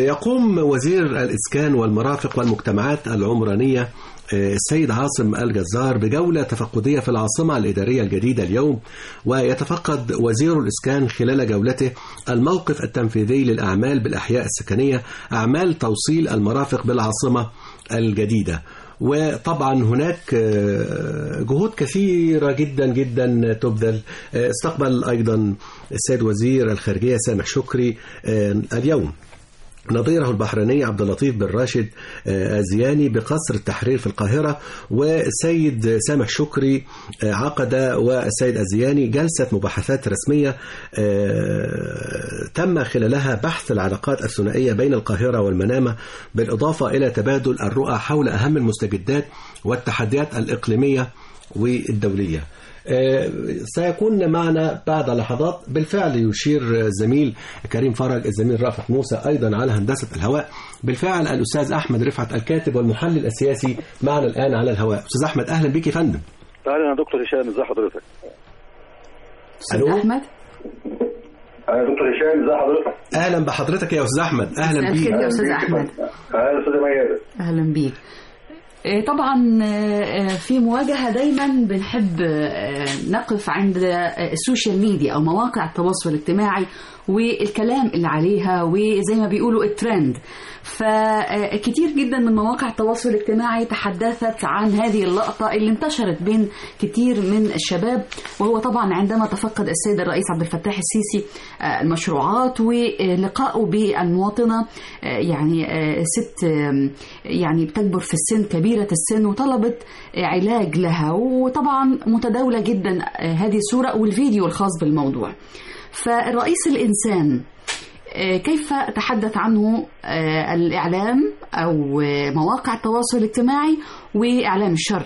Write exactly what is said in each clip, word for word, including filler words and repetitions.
يقوم وزير الإسكان والمرافق والمجتمعات العمرانية السيد عاصم الجزار بجولة تفقدية في العاصمة الإدارية الجديدة اليوم، ويتفقد وزير الإسكان خلال جولته الموقف التنفيذي للأعمال بالأحياء السكنية، أعمال توصيل المرافق بالعاصمة الجديدة. وطبعا هناك جهود كثيرة جدا جدا تبذل. استقبل أيضا السيد وزير الخارجية سامح شكري اليوم نظيره البحريني عبد اللطيف بن راشد الزياني بقصر التحرير في القاهرة، والسيد سامح شكري عقد والسيد الزياني جلسة مباحثات رسمية تم خلالها بحث العلاقات الثنائية بين القاهرة والمنامة، بالإضافة إلى تبادل الرؤى حول أهم المستجدات والتحديات الإقليمية والدولية. سيكون معنا بعد لحظات بالفعل يشير الزميل كريم فرج الزميل رافت موسى أيضا على هندسة الهواء. بالفعل الأستاذ أحمد رفعت الكاتب والمحلل السياسي معنا الآن على الهواء. أستاذ أحمد أهلا بك يا فندم. أهلا يا دكتور هشام، ازي حضرتك؟ أستاذ أحمد. أهلا دكتور هشام، ازي حضرتك؟ أهلا بحضرتك يا أستاذ أحمد. أهلا بك يا أستاذ أحمد. أهلا أستاذ ميادة. أهلا بك. طبعا في مواجهة دايما بنحب نقف عند السوشيال ميديا أو مواقع التواصل الاجتماعي والكلام اللي عليها وزي ما بيقولوا الترند. فكتير جدا من مواقع التواصل الاجتماعي تحدثت عن هذه اللقطة اللي انتشرت بين كتير من الشباب، وهو طبعا عندما تفقد السيد الرئيس عبد الفتاح السيسي المشروعات ولقائه بالمواطنة، يعني ست يعني بتكبر في السن، كبيرة السن، وطلبت علاج لها، وطبعا متداولة جدا هذه الصورة والفيديو الخاص بالموضوع. فالرئيس الإنسان كيف تحدث عنه الإعلام أو مواقع التواصل الاجتماعي وإعلام الشر؟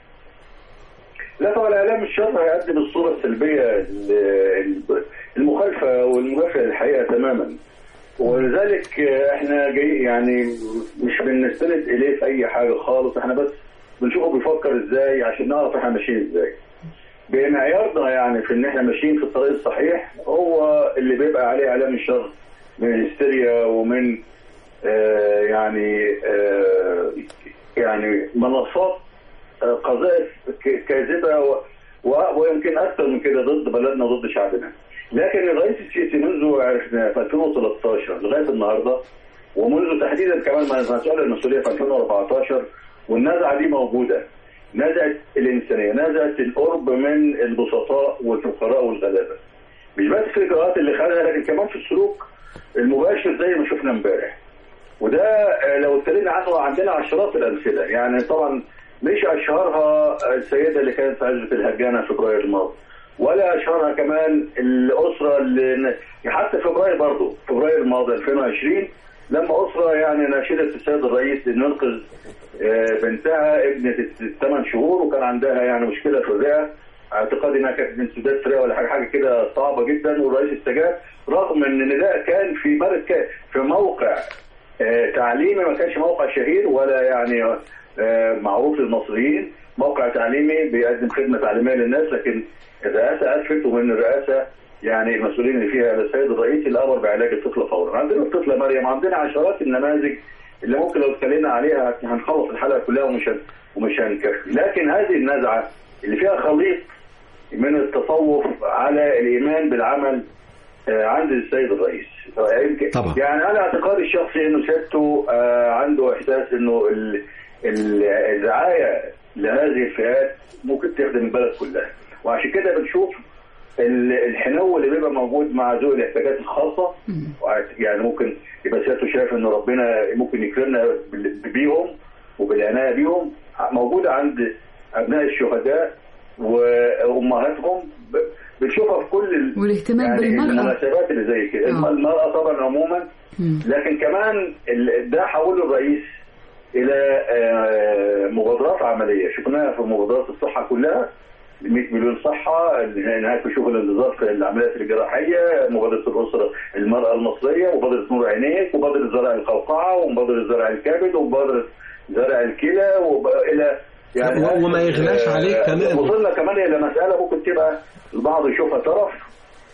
لا طبعا إعلام الشر هيقدم الصورة السلبية المخالفة والمنافية للحقيقة تماما، ولذلك احنا جاي يعني مش بنستند إليه في أي حاجة خالص، احنا بس بنشوفه بيفكر ازاي عشان نعرف احنا ماشيين ازاي. بمعيارنا يعني في ان احنا ماشيين في الطريق الصحيح هو اللي بيبقى عليه اعلام الشر من الهستيريا ومن آه يعني آه يعني منصات آه قذائف كاذبه ويمكن اكثر من كده ضد بلدنا وضد شعبنا. لكن الرئيس السيسي منذ عرفنا في ألفين وثلاثة عشر لغايه النهارده، ومنذ تحديدا كمان ما مسؤول المسؤوليه في ألفين وأربعة عشر، والنزعه دي موجوده، نزعه الانسانيه، نزعه القرب من البسطاء والفقراء والغلابه. مش بس في الاجراءات اللي خدها، لكن كمان في السلوك المباشر زي ما شفنا امبارح. وده لو اتكلمنا عنه عندنا عشرات الامثله، يعني طبعا مش اشهرها السيده اللي كانت في عزبه الهجانه في فبراير الماضي، ولا اشهرها كمان الاسره اللي حتى فبراير برضه فبراير الماضي ألفين وعشرين لما اسره يعني ناشدت السيد الرئيس انه ينقذ بنتها ابنه الثمان شهور وكان عندها يعني مشكله في الرئه، اعتقادي انها كانت من سداد رئه ولا حاجه حاجه كده صعبه جدا، والرئيس استجاب رغم ان النداء كان في مركز في موقع تعليمي، ما كانش موقع شهير ولا يعني معروف للمصريين، موقع تعليمي بيقدم خدمه تعليميه للناس، لكن الرئاسه اسفت، ومن الرئاسه يعني المسؤولين اللي فيها السيد الرئيس اللي امر بعلاج الطفله فورا. عندنا الطفله مريم، عندنا عشرات النماذج اللي ممكن لو اتكلمنا عليها هنخلص الحلقه كلها ومش ومش هنكفي. لكن هذه النزعه اللي فيها خليط من التصوف على الايمان بالعمل عند السيد الرئيس طبعا. يعني انا اعتقادي الشخصي انه سيادته عنده احساس انه الرعايه لهذه الفئات ممكن تخدم البلد كلها، وعشان كده بنشوف الحنو اللي بيبقى موجود مع ذوي الاحتياجات الخاصه، يعني ممكن يبقى سيادته شايف ان ربنا ممكن يكرمنا بيهم وبالعنايه بيهم، موجوده عند ابناء الشهداء وامهاتهم، بنشوفها في كل والاهتمام يعني بالمرأة، المناسبات اللي زي كده. أوه. المرأة طبعا عموما، لكن كمان ده حوله الرئيس الى مبادرات عمليه شفناها في مبادرات الصحه كلها، مئة مليون صحه، هناك بنشوف الانتظار في العمليات الجراحيه، مبادره الاسره المراه المصريه، مبادره نور عينيك، ومبادره زرع القوقعه، ومبادره زرع الكبد، ومبادره زرع الكلى، والى يعني وما يغلاش عليك كمان. وصلنا كمان الى مساله ممكن تبقى البعض يشوفها طرف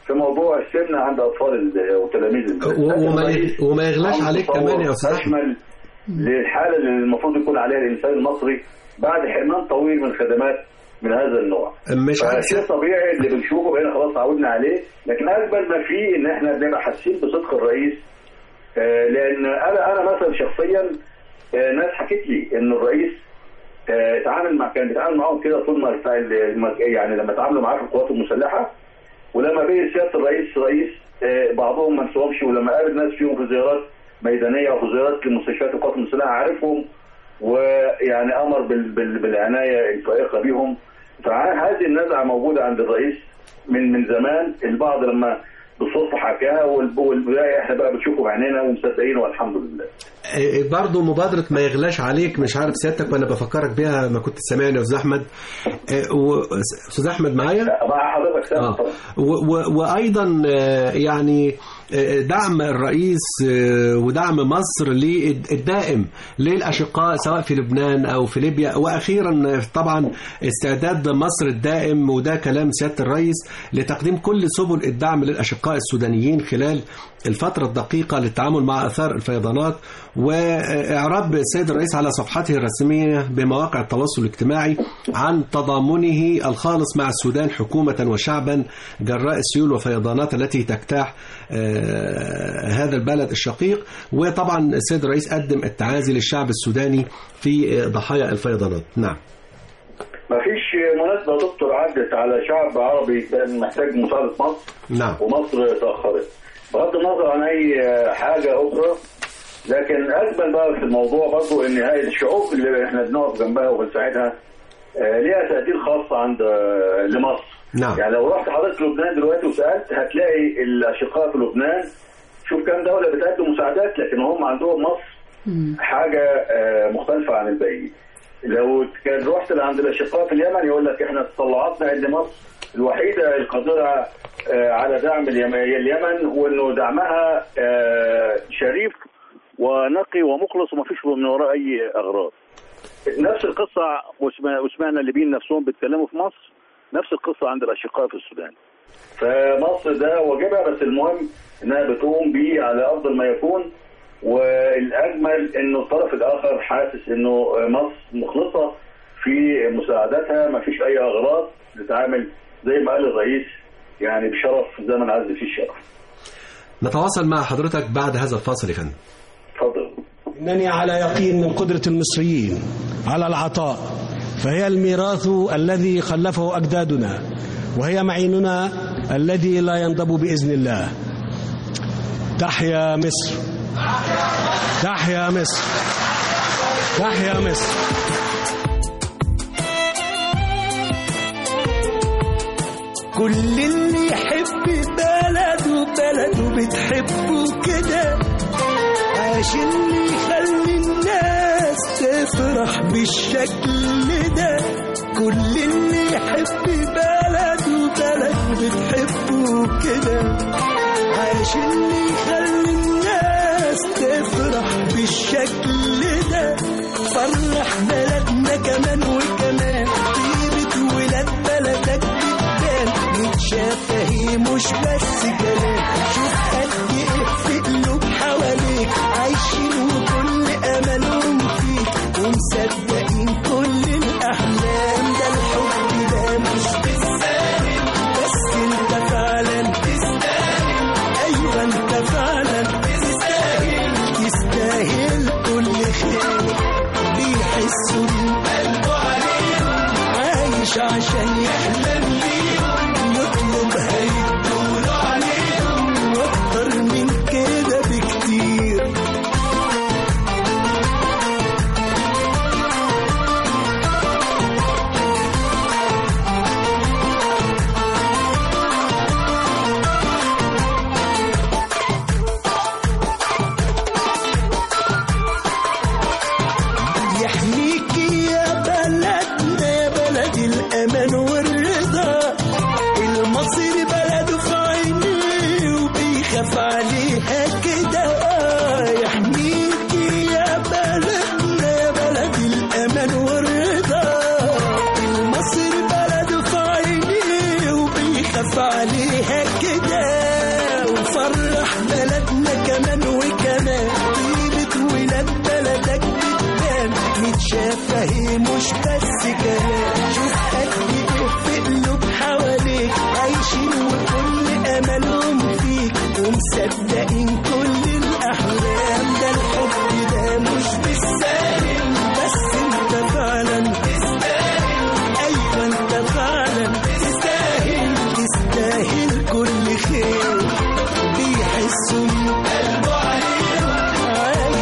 في موضوع السمنه عند اطفال وتلاميذ وما وما يغلاش عليك كمان يا استاذ اشمل للحاله اللي المفروض يكون عليها الانسان المصري بعد حرمان طويل من خدمات من هذا النوع. مش شيء طبيعي اللي بنشوفه بقينا خلاص تعودنا عليه، لكن اجمل ما فيه ان احنا بنبقى حاسين بصدق الرئيس. آه لان انا انا مثلا شخصيا آه ناس حكت لي ان الرئيس آه تعامل مع كان بيتعامل معاهم كده طول ما يعني لما تعاملوا معاه في القوات المسلحه، ولما بقي سياده الرئيس رئيس آه بعضهم ما نسوهمش، ولما قابل ناس فيهم في زيارات ميدانيه وفي زيارات لمستشفيات القوات المسلحه عارفهم، ويعني امر بالعنايه الفائقه بهم. فهذه النزعه موجوده عند الرئيس من من زمان، البعض لما بالصدفه حكاها والبدايه احنا بقى بنشوفه بعينينا ومصدقين والحمد لله. برضه مبادره ما يغلاش عليك، مش عارف سيادتك وانا بفكرك بيها ما كنت سامعني يا استاذ احمد. استاذ احمد معايا؟ مع حضرتك سامع. وايضا يعني دعم الرئيس ودعم مصر للدائم للأشقاء سواء في لبنان أو في ليبيا، وأخيرا طبعا استعداد مصر الدائم، وده كلام سيادة الرئيس، لتقديم كل سبل الدعم للأشقاء السودانيين خلال الفترة الدقيقة للتعامل مع آثار الفيضانات، وإعراب السيد الرئيس على صفحته الرسمية بمواقع التواصل الاجتماعي عن تضامنه الخالص مع السودان حكومة وشعبا جراء السيول والفيضانات التي تجتاح هذا البلد الشقيق. وطبعا السيد الرئيس قدم التعازي للشعب السوداني في ضحايا الفيضانات. نعم. ما فيش مناسبة دكتور عدت على شعب عربي كان محتاج مساعدة مصر. نعم. ومصر تأخرت بغض النظر عن أي حاجة أخرى، لكن أجمل بقى في الموضوع برضو إن هاي الشعوب اللي إحنا بنقف جنبها وبنساعدها ليها تقدير خاص عند لمصر. نعم. يعني لو رحت حضرتك لبنان دلوقتي وسألت هتلاقي الأشقاء في لبنان شوف كام دولة بتقدم مساعدات، لكن هم عندهم مصر حاجة مختلفة عن الباقيين. لو كان رحت عند الأشقاء في اليمن يقول لك احنا تطلعاتنا عند مصر الوحيدة القادرة على دعم اليمن، وانه دعمها شريف ونقي ومخلص وما فيش من وراء اي اغراض. نفس القصة وسمعنا الليبيين نفسهم بيتكلموا في مصر، نفس القصة عند الأشقاء في السودان. فمصر ده واجبها، بس المهم انها بتقوم بيه على افضل ما يكون، والاجمل انه الطرف الاخر حاسس انه مصر مخلصة في مساعدتها، ما فيش اي اغراض، تتعامل زي ما قال الرئيس يعني بشرف زي ما نعز فيه الشرف. نتواصل مع حضرتك بعد هذا الفاصل يا فندم. اتفضل. إنني على يقين من قدرة المصريين على العطاء، فهي الميراث الذي خلفه أجدادنا، وهي معيننا الذي لا ينضب بإذن الله. تحيا مصر، تحيا مصر، تحيا مصر. كل اللي يحب بلده بلده بتحبه كده، عشان يخلي الناس تفرح بالشكل ده. كل اللي يحب بلده بلده بتحبه كده، عشان يخلي الناس تفرح بالشكل ده. فرح بلدنا كمان وكمان، طيبة ولاد بلدك بتبان، متشافة هي مش بس كلام. شوف قد ايه في قلوب حواليك عايشين وكل املهم فيك، ومصدقين كل الاحلام. ده الحب ده مش بالساهل، بس انت فعلا تستاهل. ايوه انت فعلا تستاهل، تستاهل كل خير. بيحسوا قلبه عليهم، عايش عشان يحلم بيهم، يطلب هيدوله عليهم، واكتر من كده بكتير. يحميك يا بلدنا، يا بلد الأمان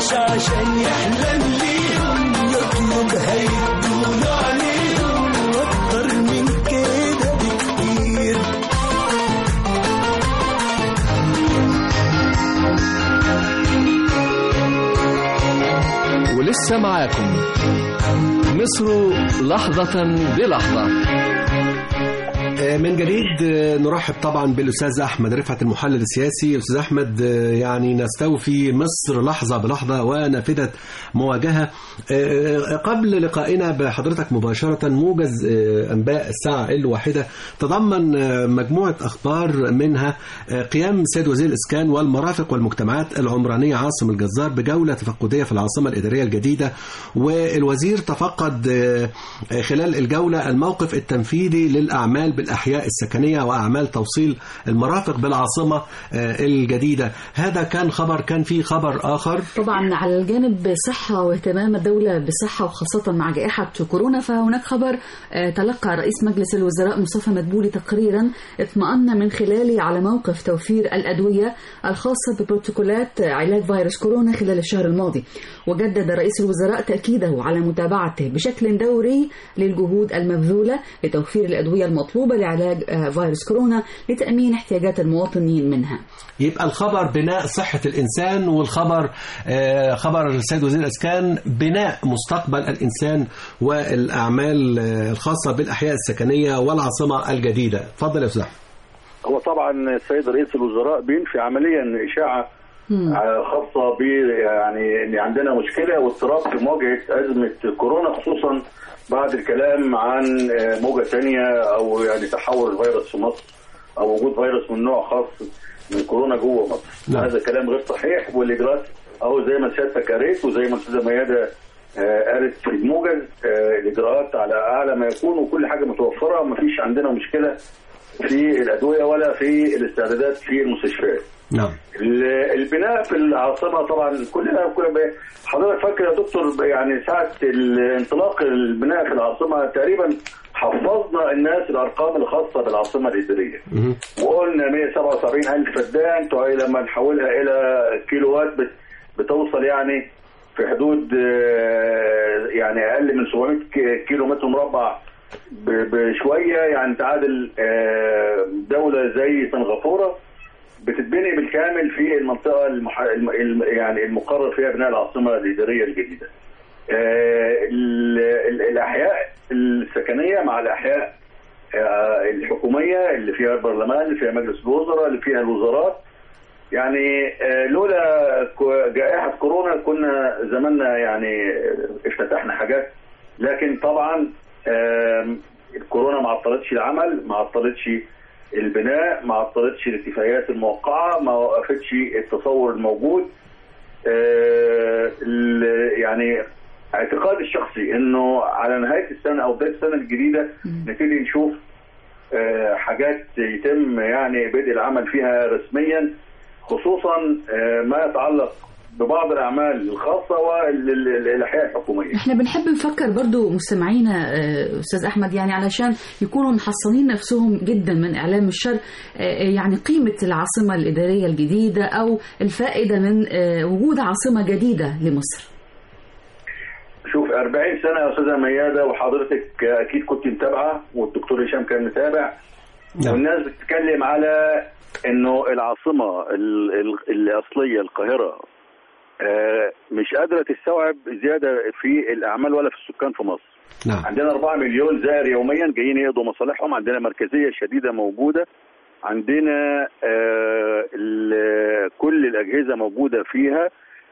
عايش عشان يحلم ليهم، يطلب هيدوله عليهم واكتر من كده بكتير. ولسه معاكم مصر لحظة بلحظة. من جديد نرحب طبعا بالأستاذ أحمد رفعت المحلل السياسي. أستاذ أحمد، يعني نستوفي مصر لحظة بلحظة ونافذة مواجهة. قبل لقائنا بحضرتك مباشرة موجز أنباء الساعة الواحدة تضمن مجموعة أخبار، منها قيام سيد وزير الإسكان والمرافق والمجتمعات العمرانية عاصم الجزار بجولة تفقدية في العاصمة الإدارية الجديدة، والوزير تفقد خلال الجولة الموقف التنفيذي للأعمال بالأحياء السكنية وأعمال توصيل المرافق بالعاصمة الجديدة. هذا كان خبر. كان في خبر آخر طبعا على الجانب صحة واهتمام الدولة بالصحة وخاصة مع جائحة كورونا، فهناك خبر تلقى رئيس مجلس الوزراء مصطفى مدبولي تقريرا اطمأن من خلاله على موقف توفير الأدوية الخاصة ببروتوكولات علاج فيروس كورونا خلال الشهر الماضي، وجدد رئيس الوزراء تأكيده على متابعته بشكل دوري للجهود المبذولة لتوفير الأدوية المطلوبة لعلاج فيروس كورونا لتأمين احتياجات المواطنين منها. يبقى الخبر بناء صحة الإنسان، والخبر خبر السيد وزير الإسكان بناء مستقبل الإنسان والأعمال الخاصة بالأحياء السكنية والعاصمة الجديدة. تفضل يا أستاذ. هو طبعا السيد رئيس الوزراء بينفي عمليا إشاعة خاصة ب يعني ان عندنا مشكله واضطراب في مواجهه ازمه كورونا، خصوصا بعد الكلام عن موجه ثانيه او يعني تحول الفيروس في مصر او وجود فيروس من نوع خاص من كورونا جوه مصر. نعم. هذا كلام غير صحيح، والاجراءات او زي ما سيادتك قريت وزي ما الاستاذه ميادة قالت في الموجز، الاجراءات على اعلى ما يكون وكل حاجه متوفره، ومفيش عندنا مشكله في الادويه ولا في الاستعدادات في المستشفيات. نعم. البناء في العاصمه طبعا كلنا كلنا حضرتك فاكر يا دكتور، يعني ساعه الانطلاق البناء في العاصمه تقريبا حفظنا الناس الارقام الخاصه بالعاصمه الاداريه، وقلنا مئة وسبعة وسبعين ألف فدان لما نحولها الى كيلوات بتوصل يعني في حدود يعني اقل من سبعمائة كيلو متر مربع بشويه، يعني تعادل دوله زي سنغافوره بتتبني بالكامل في المنطقه المح... الم... يعني المقرر فيها بناء العاصمه الاداريه الجديده. ال... ال... الاحياء السكنيه مع الاحياء الحكوميه اللي فيها البرلمان، اللي فيها مجلس الوزراء، اللي فيها الوزارات، يعني لولا جائحه كورونا كنا زماننا يعني افتتحنا حاجات، لكن طبعا الكورونا ما عطلتش العمل، ما عطلتش البناء، ما عطلتش الاتفاقيات الموقعه، ما وقفتش التصور الموجود. يعني اعتقادي الشخصي انه على نهايه السنه او بدايه السنه الجديده نبتدي نشوف حاجات يتم يعني بدء العمل فيها رسميا، خصوصا ما يتعلق ببعض الأعمال الخاصة والأحياء الحكومية. احنا بنحب نفكر برضو مستمعينا أستاذ أحمد، يعني علشان يكونوا محصنين نفسهم جدا من إعلام الشر، يعني قيمة العاصمة الإدارية الجديدة أو الفائدة من وجود عاصمة جديدة لمصر. شوف أربعين سنة يا أستاذة ميادة، وحضرتك أكيد كنت متابعة والدكتور هشام كان متابع، والناس بتتكلم على إنه العاصمة الأصلية القاهرة مش قادرة تستوعب زيادة في الأعمال ولا في السكان في مصر. نعم. عندنا أربعة مليون زائر يوميا جايين يقضوا مصالحهم، عندنا مركزية شديدة موجودة، عندنا كل الأجهزة موجودة فيها،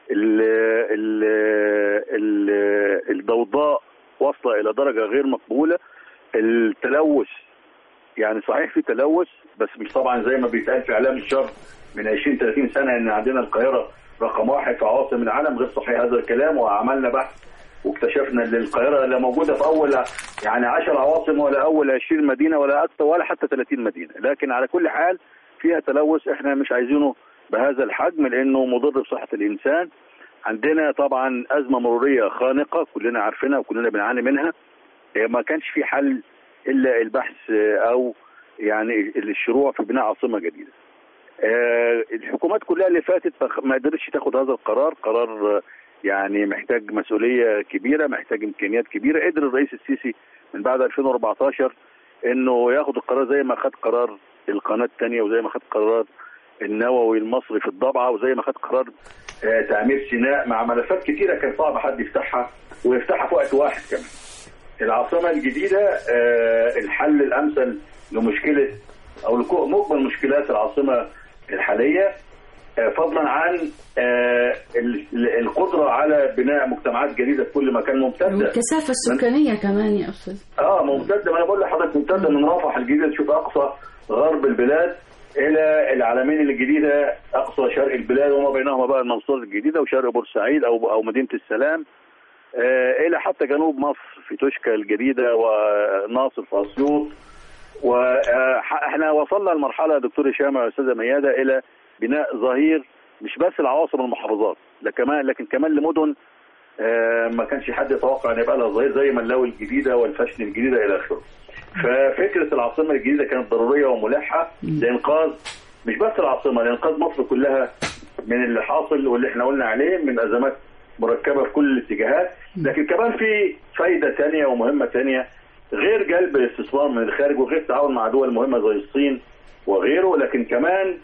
الضوضاء واصلة إلى درجة غير مقبولة، التلوث يعني صحيح في تلوث بس مش طبعا زي ما بيتقال في إعلام الشر من عشرين ثلاثين سنة إن عندنا القاهرة رقم واحد في عواصم العالم. غير صحيح هذا الكلام، وعملنا بحث واكتشفنا ان القاهره لا موجوده في اول يعني عشر عواصم ولا اول عشرين مدينه ولا اكثر ولا حتى ثلاثين مدينه، لكن على كل حال فيها تلوث احنا مش عايزينه بهذا الحجم لانه مضر بصحه الانسان. عندنا طبعا ازمه مروريه خانقه كلنا عارفينها وكلنا بنعاني منها، ما كانش في حل الا البحث او يعني الشروع في بناء عاصمه جديده. الحكومات كلها اللي فاتت ما قدرتش تاخد هذا القرار، قرار يعني محتاج مسؤوليه كبيره، محتاج امكانيات كبيره. قدر الرئيس السيسي من بعد ألفين وأربعتاشر انه ياخد القرار زي ما خد قرار القناه الثانيه، وزي ما خد قرار النووي المصري في الضبعه، وزي ما خد قرار آه تعمير سيناء، مع ملفات كثيره كان صعب حد يفتحها ويفتحها في وقت واحد كمان. العاصمه الجديده آه الحل الامثل لمشكله او لمجمل مشكلات العاصمه الحاليه، آه فضلا عن آه القدره على بناء مجتمعات جديده في كل مكان ممتده. والكثافه السكانيه كمان يا استاذ. اه ممتده، ما انا بقول لحضرتك ممتده من رفح الجديده تشوف اقصى غرب البلاد الى العلمين الجديده اقصى شرق البلاد، وما بينهما بقى المنصوره الجديده وشرق بورسعيد او او مدينه السلام، آه الى حتى جنوب مصر في توشكا الجديده وناصر في اسيوط. واحنا وصلنا لمرحله يا دكتور هشام يا استاذه مياده الى بناء ظهير مش بس العواصم المحافظات، لا كمان لكن كمان لمدن آه ما كانش حد يتوقع ان يبقى لها ظهير زي ملاوي الجديده والفاشن الجديده الى اخره. ففكره العاصمه الجديده كانت ضروريه وملحه لانقاذ مش بس العاصمه، لانقاذ مصر كلها من اللي حاصل واللي احنا قلنا عليه من ازمات مركبه في كل الاتجاهات. لكن كمان في فايده ثانيه ومهمه ثانيه غير جلب الاستثمار من الخارج وغير التعاون مع دول مهمه زي الصين وغيره، لكن كمان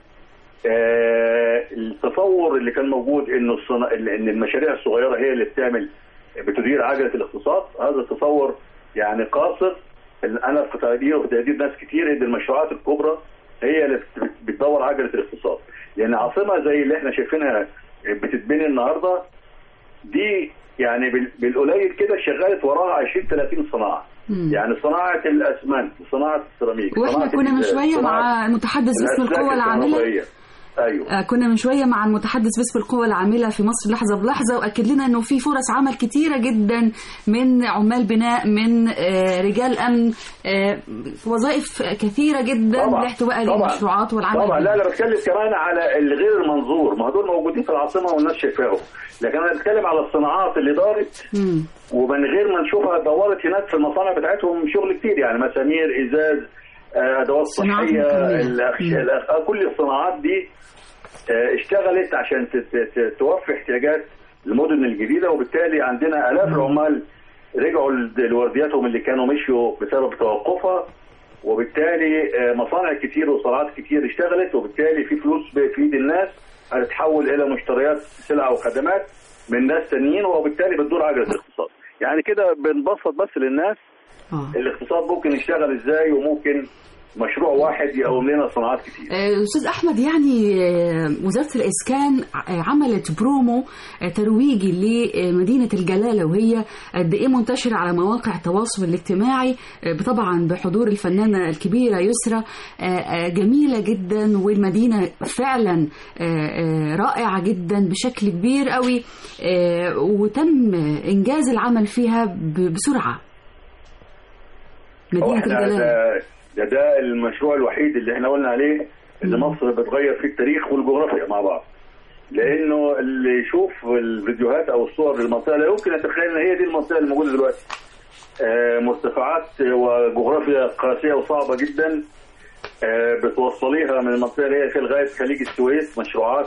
آه التصور اللي كان موجود انه الصنا... ان المشاريع الصغيره هي اللي بتعمل بتدير عجله الاقتصاد، هذا التصور يعني قاصر. انا في تقدير وفي تقدير ناس كتير ان المشروعات الكبرى هي اللي بتدور عجله الاقتصاد، لان عاصمه زي اللي احنا شايفينها بتتبني النهارده دي يعني بالقليل كده شغالت وراها عشرين ثلاثين صناعه. مم. يعني صناعه الاسمنت، صناعه السيراميك، واحنا كنا من شويه مع المتحدث باسم القوى العامله. ايوه كنا من شويه مع المتحدث باسم القوى العامله في مصر لحظه بلحظه، واكد لنا انه في فرص عمل كتيره جدا من عمال بناء، من رجال امن، وظائف كثيره جدا لاحتواء المشروعات والعمل. طبعا لا انا بتكلم كمان على الغير المنظور، ما دول موجودين في العاصمه والناس شايفاهم، لكن انا بتكلم على الصناعات اللي دارت م. ومن غير ما نشوفها دورت هناك في المصانع بتاعتهم شغل كتير، يعني مسامير، ازاز، ادوات صحيه، كل الصناعات دي اشتغلت عشان توفي احتياجات المدن الجديده، وبالتالي عندنا الاف العمال رجعوا لوردياتهم اللي كانوا مشوا بسبب توقفها، وبالتالي مصانع كتير وصناعات كتير اشتغلت، وبالتالي في فلوس في ايد الناس هتتحول الى مشتريات سلع وخدمات من ناس تانيين، وبالتالي بتدور عجله الاقتصاد. يعني كده بنبسط بس للناس آه. الاقتصاد ممكن يشتغل ازاي، وممكن مشروع واحد يقوم لنا صناعات كتير. أستاذ أحمد، يعني وزارة الإسكان عملت برومو ترويجي لمدينة الجلالة، وهي قد إيه منتشرة على مواقع التواصل الاجتماعي، طبعا بحضور الفنانة الكبيرة يسرى، جميلة جدا، والمدينة فعلا رائعة جدا بشكل كبير قوي، وتم إنجاز العمل فيها بسرعة. مدينة الجلالة ده ده المشروع الوحيد اللي احنا قلنا عليه اللي مصر بتغير فيه التاريخ والجغرافيا مع بعض، لانه اللي يشوف الفيديوهات او الصور للمنطقه لا يمكن يتخيل ان هي دي المنطقه اللي موجوده دلوقتي. آه مرتفعات وجغرافيا قاسيه وصعبه جدا، آه بتوصليها من المنطقه اللي هي في لغايه خليج السويس، مشروعات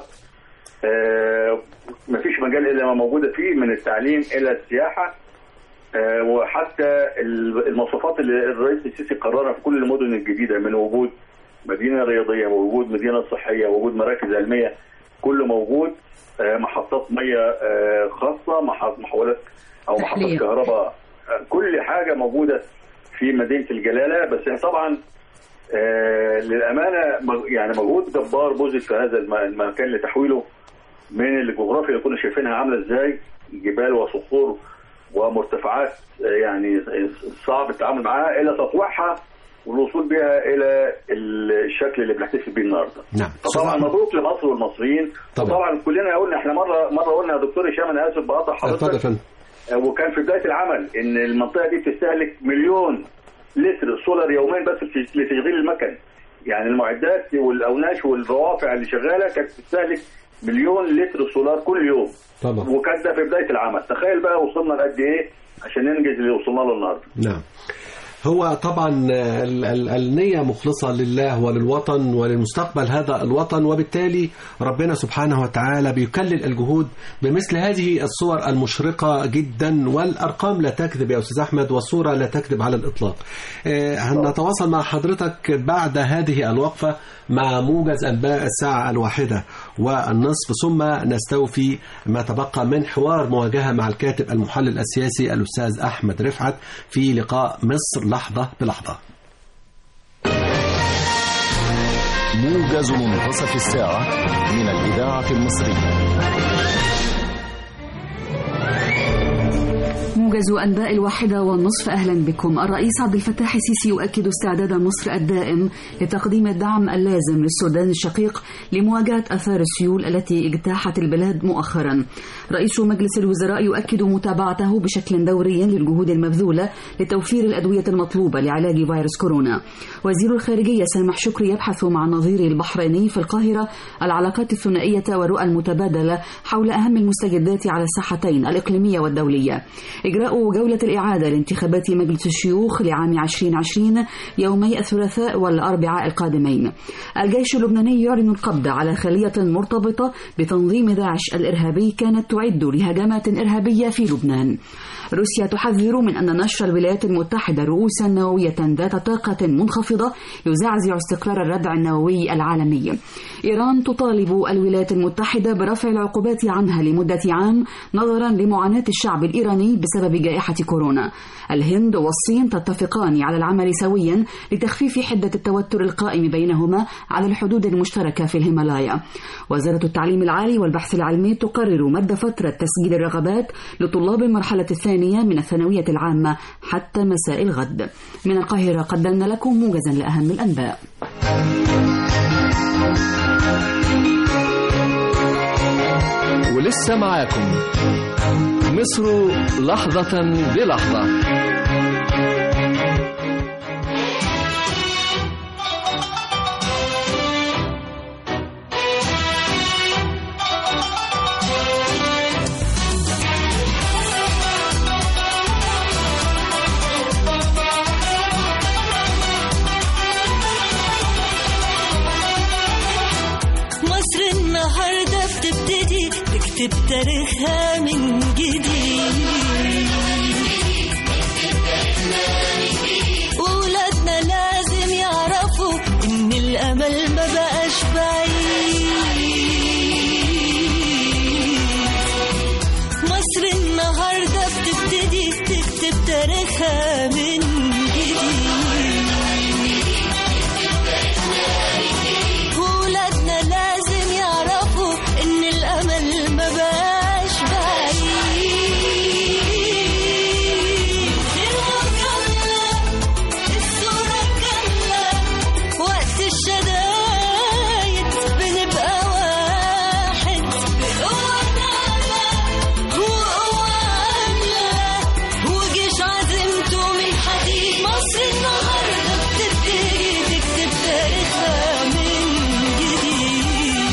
آه مفيش مجال الا ما موجوده فيه، من التعليم الى السياحه، أه وحتى المواصفات اللي الرئيس السيسي قررها في كل المدن الجديده، من وجود مدينه رياضيه ووجود مدينه صحيه ووجود مراكز علميه، كله موجود، أه محطات ميه أه خاصه، محولات او محطات كهرباء، أه كل حاجه موجوده في مدينه الجلاله. بس طبعا أه للامانه يعني مجهود جبار بذل في هذا المكان لتحويله من الجغرافيا اللي كنا شايفينها عامله ازاي، جبال وصخور ومرتفعات يعني صعب التعامل معها، الى تطويعها والوصول بها الى الشكل اللي بنحتفل بيه النهارده. نعم. طبعا مبروك لمصر والمصريين. طبعا, طبعا كلنا قلنا احنا مره مره قلنا يا دكتور هشام انا اسف بقطع حضرتك، وكان في بدايه العمل ان المنطقه دي بتستهلك مليون لتر سولار يوميا بس لتشغيل المكن، يعني المعدات والاوناش والروافع اللي شغاله كانت بتستهلك مليون لتر سولار كل يوم. طبعا. وكان ده في بدايه العمل، تخيل بقى وصلنا لقد ايه عشان ننجز اللي وصلنا له النهارده. نعم. هو طبعا ال- ال- النية مخلصة لله وللوطن وللمستقبل هذا الوطن، وبالتالي ربنا سبحانه وتعالى بيكلل الجهود بمثل هذه الصور المشرقة جدا، والأرقام لا تكذب يا أستاذ أحمد، والصورة لا تكذب على الإطلاق. آه، هنتواصل مع حضرتك بعد هذه الوقفة مع موجز أنباء الساعة الواحدة والنصف، ثم نستوفي ما تبقى من حوار مواجهة مع الكاتب المحلل السياسي الأستاذ أحمد رفعت في لقاء مصر لحظة بلحظة. موجز منتصف الساعة من الإذاعة المصرية. موجز أنباء الواحدة والنصف، أهلا بكم. الرئيس عبد الفتاح السيسي يؤكد استعداد مصر الدائم لتقديم الدعم اللازم للسودان الشقيق لمواجهة آثار السيول التي اجتاحت البلاد مؤخرا. رئيس مجلس الوزراء يؤكد متابعته بشكل دوري للجهود المبذولة لتوفير الأدوية المطلوبة لعلاج فيروس كورونا. وزير الخارجية سامح شكري يبحث مع نظيره البحريني في القاهرة العلاقات الثنائية والرؤى المتبادلة حول أهم المستجدات على الساحتين الإقليمية والدولية. إجراء جولة الإعادة لانتخابات مجلس الشيوخ لعام عشرين عشرين يومي الثلاثاء والأربعاء القادمين. الجيش اللبناني يعلن القبض على خلية مرتبطة بتنظيم داعش الإرهابي كانت تعد لهجمات إرهابية في لبنان. روسيا تحذر من أن نشر الولايات المتحدة رؤوسا نووية ذات طاقة منخفضة يزعزع استقرار الردع النووي العالمي. إيران تطالب الولايات المتحدة برفع العقوبات عنها لمدة عام نظرا لمعاناة الشعب الإيراني بسبب جائحة كورونا. الهند والصين تتفقان على العمل سويا لتخفيف حدة التوتر القائم بينهما على الحدود المشتركة في الهيمالايا. وزارة التعليم العالي والبحث العلمي تقرر مد فترة تسجيل الرغبات لطلاب المرحلة الثانية من الثانوية العامة حتى مساء الغد. من القاهرة قدمنا لكم موجزا لأهم الأنباء. ولسه معاكم مصر لحظة بلحظة. مصر النهاردة بتبتدي تكتب تاريخها من جديد، وولادنا لازم يعرفوا إن الأمل ما بقاش بعيد. مصر النهاردة بتبتدي تكتب تاريخها من جديد، وولادنا لازم يعرفوا إن الأمل ما بقاش بعيد. المجلة الصورة كاملة وقت الشدايد بنبقى واحد بقوة ناعمة وقوة عاملة وجيش عزيمته من حديد. مصر النهاردة بتبتدي تكتب تاريخها من جديد.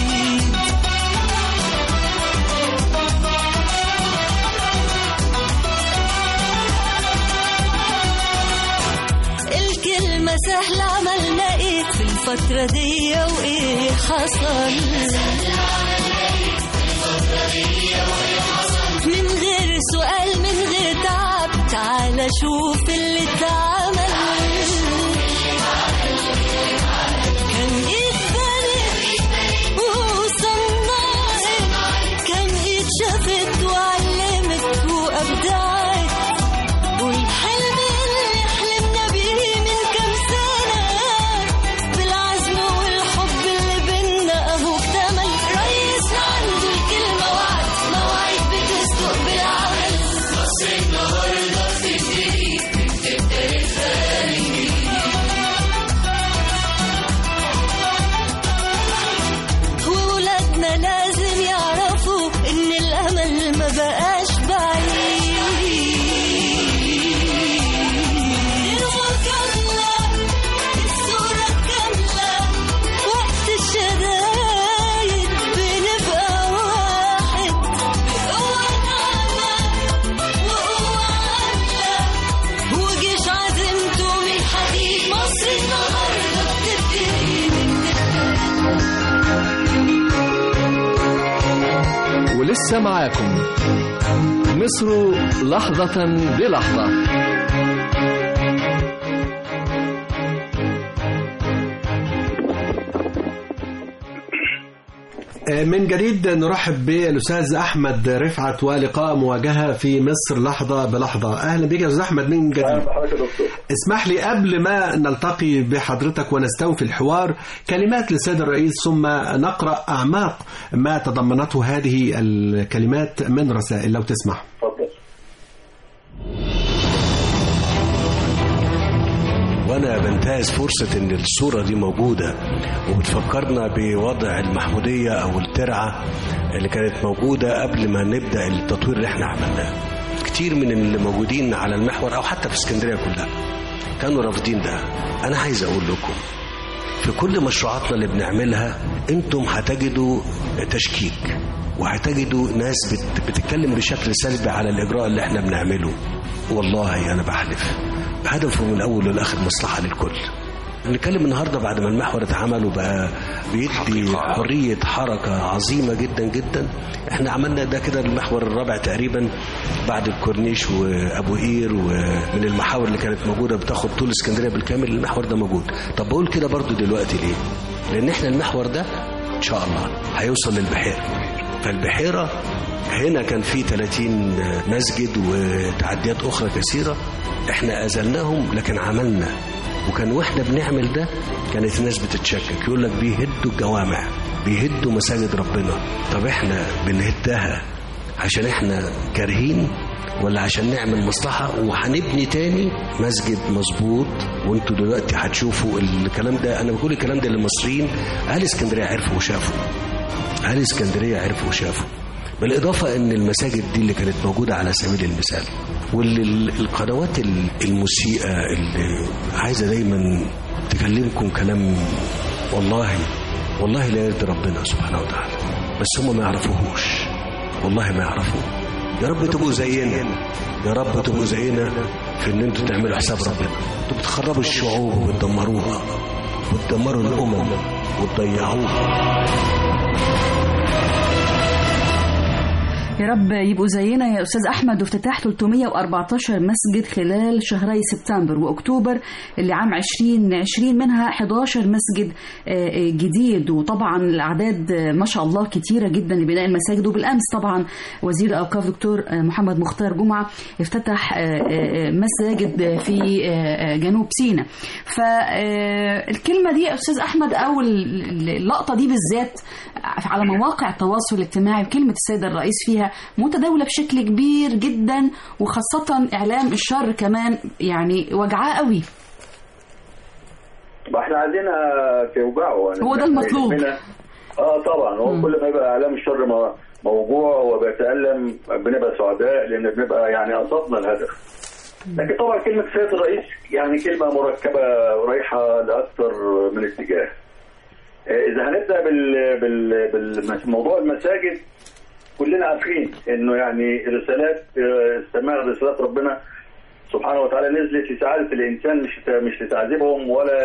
الكلمة سهلة، عملنا ايه في الفترة دي وايه حصل؟ من غير سؤال من غير تعب تعال شوف اللي اتعمل. كان ايد بنت وصنعت، كان ايد شافت وعلمت وابدعت، والحلم اللي حلمنا بيه من كام سنة بالعزم والحب اللي بينا اهو اكتمل. رئيسنا عنده الكلمة وعد، مواعيد بتصدق بالعمل. مصر النهاردة بتبتدي تكتب تاريخها من جديد، وولادنا لازم يعرفوا إن الأمل ما بقاش بعيد. لسه معاكم مصر لحظة بلحظة. من جديد نرحب بالأستاذ أحمد رفعت ولقاء مواجهة في مصر لحظة بلحظة. أهلا بك يا أستاذ أحمد من جديد. اسمح لي قبل ما نلتقي بحضرتك ونستوفي الحوار كلمات للسيد الرئيس ثم نقرأ أعماق ما تضمنته هذه الكلمات من رسائل لو تسمح. تفضل. وأنا بنتهز فرصة إن الصورة دي موجودة وبتفكرنا بوضع المحمودية أو الترعة اللي كانت موجودة قبل ما نبدأ التطوير اللي احنا عملناه. كتير من اللي موجودين على المحور أو حتى في اسكندرية كلها كانوا رافضين ده. أنا عايز أقول لكم في كل مشروعاتنا اللي بنعملها أنتم هتجدوا تشكيك وهتجدوا ناس بتتكلم بشكل سلبي على الإجراء اللي احنا بنعمله. والله أنا بحلف هدفه من الأول للآخر مصلحة للكل. نتكلم النهاردة بعد ما المحور اتعمل وبقى بيدي حرية حركة عظيمة جدا جدا. احنا عملنا ده كده المحور الرابع تقريبا بعد الكورنيش وأبو قير ومن المحاور اللي كانت موجودة بتاخد طول اسكندرية بالكامل. المحور ده موجود. طب بقول كده برضو دلوقتي ليه؟ لأن احنا المحور ده إن شاء الله هيوصل للبحيرة. فالبحيرة هنا كان في ثلاثين مسجد وتعديات أخرى كثيرة احنا أزلناهم لكن عملنا. وكان واحنا بنعمل ده كانت الناس بتتشكك يقول لك بيهدوا الجوامع بيهدوا مساجد ربنا. طب احنا بنهدها عشان احنا كارهين ولا عشان نعمل مصلحة وهنبني تاني مسجد مظبوط؟ وانتوا دلوقتي هتشوفوا الكلام ده. انا بقول الكلام ده للمصريين. اهل اسكندرية عرفوا وشافوا. اهل اسكندرية عرفوا وشافوا. بالإضافة أن المساجد دي اللي كانت موجودة على سبيل المثال والقنوات المسيئة اللي عايزة دايما تكلمكم كلام والله والله لا يرضي ربنا سبحانه وتعالى بس هم ما يعرفوهوش. والله ما يعرفوه. يا رب تبقوا زينا. يا رب تبقوا زينا في ان انتوا تعملوا حساب ربنا. انتوا بتخربوا الشعوب وتدمروها وتدمروا الأمم وتضيعوها. يا رب يبقوا زينا يا أستاذ أحمد. وافتتاح ثلاثمائة وأربعة عشر مسجد خلال شهري سبتمبر وأكتوبر اللي عام عشرين عشرين منها أحد عشر مسجد جديد. وطبعا الأعداد ما شاء الله كتيرة جدا لبناء المساجد. وبالأمس طبعا وزير الأوقاف دكتور محمد مختار جمعة افتتح مساجد في جنوب سيناء. فالكلمة دي يا أستاذ أحمد أو اللقطة دي بالذات على مواقع التواصل الاجتماعي كلمة السيد الرئيس فيها متداولة بشكل كبير جدا وخاصة إعلام الشر كمان يعني وجعاه قوي. ما احنا عايزينها توجعه. هو ده المطلوب. اه طبعا هو م. كل ما يبقى إعلام الشر موجوع وبيتألم بنبقى سعداء لأن بنبقى يعني أصبنا الهدف. لكن طبعا كلمة السيد الرئيس يعني كلمة مركبة ورايحة لأكثر من اتجاه. إذا هنبدأ بال... بال... بالموضوع المساجد كلنا عارفين انه يعني رسالات استماع رسالات ربنا سبحانه وتعالى نزلت لسعادة الانسان مش مش لتعذيبهم ولا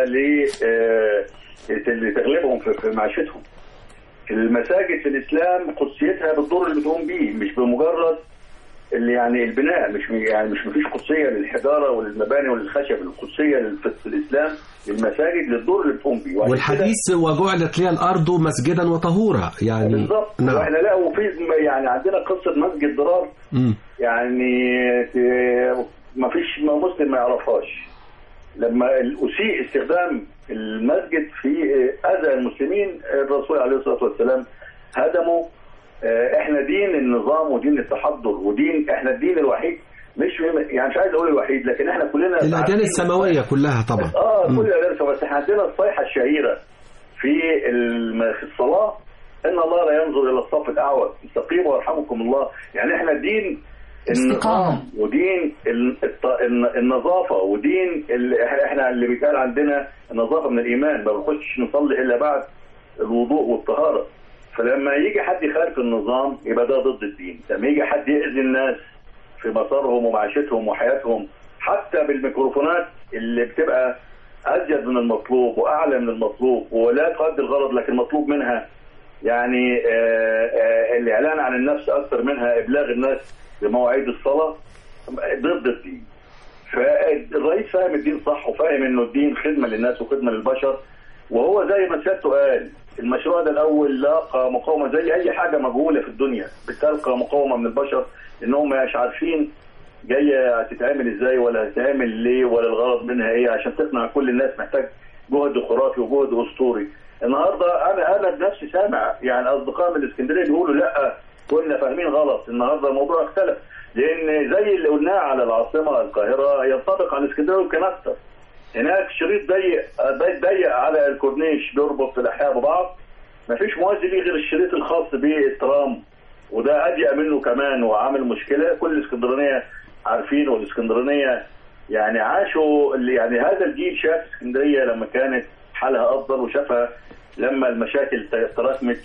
لتغلبهم في معيشتهم. المساجد في الاسلام قدسيتها بالدور اللي بتقوم بيه مش بمجرد اللي يعني البناء مش يعني مش مفيش قدسيه للحجاره وللمباني وللخشب. القدسيه في الاسلام للمساجد للدور اللي بتقوم بيه. والحديث وجعلت لي الارض مسجدا وطهورا يعني بالظبط. نعم. واحنا لا وفي يعني عندنا قصه مسجد ضرار م. يعني ما فيش مسلم ما يعرفهاش. لما اسيء استخدام المسجد في اذى المسلمين الرسول عليه الصلاه والسلام هدمه. احنا دين النظام ودين التحضر ودين احنا الدين الوحيد مش يعني مش عايز اقول الوحيد لكن احنا كلنا الاديان السماويه كلها طبعا. اه كل الاديان بس احنا عندنا الصيحه الشهيره في الصلاه ان الله لا ينظر الى الصف الاعوج استقيموا ويرحمكم الله. يعني احنا دين النظام ودين النظافه ودين احنا اللي بيتقال عندنا النظافه من الايمان ما بنخش نصلي الا بعد الوضوء والطهاره. فلما يجي حد يخالف النظام يبقى ده ضد الدين. لما يجي حد يأذي الناس في مسارهم ومعيشتهم وحياتهم حتى بالميكروفونات اللي بتبقى أزيد من المطلوب وأعلى من المطلوب ولا تؤدي الغرض لكن مطلوب منها يعني الاعلان عن النفس اكثر منها ابلاغ الناس بمواعيد الصلاه ضد الدين. فالرئيس فاهم الدين صح، وفاهم انه الدين خدمه للناس وخدمه للبشر، وهو زي ما سيادته قال المشروع ده الاول لاقى مقاومه زي اي حاجه مجهوله في الدنيا بتلقى مقاومه من البشر، انهم مش عارفين جايه هتتعمل ازاي ولا هتتعمل ليه ولا الغرض منها ايه. عشان تقنع كل الناس محتاج جهد خرافي وجهد اسطوري. النهارده انا انا بنفسي سامع يعني اصدقاء من الاسكندريه بيقولوا لا كنا فاهمين غلط، النهارده الموضوع اختلف، لان زي اللي قلناه على العاصمه القاهره ينطبق على الاسكندريه ويمكن اكثر. هناك شريط ضيق ضيق على الكورنيش بيربط الاحياء ببعض، مفيش موازي ليه غير الشريط الخاص بالترام، وده اضيق منه كمان وعامل مشكله. كل الاسكندرانيه عارفين، والاسكندرانيه يعني عاشوا يعني هذا الجيل شاف اسكندريه لما كانت حالها افضل، وشافها لما المشاكل تراكمت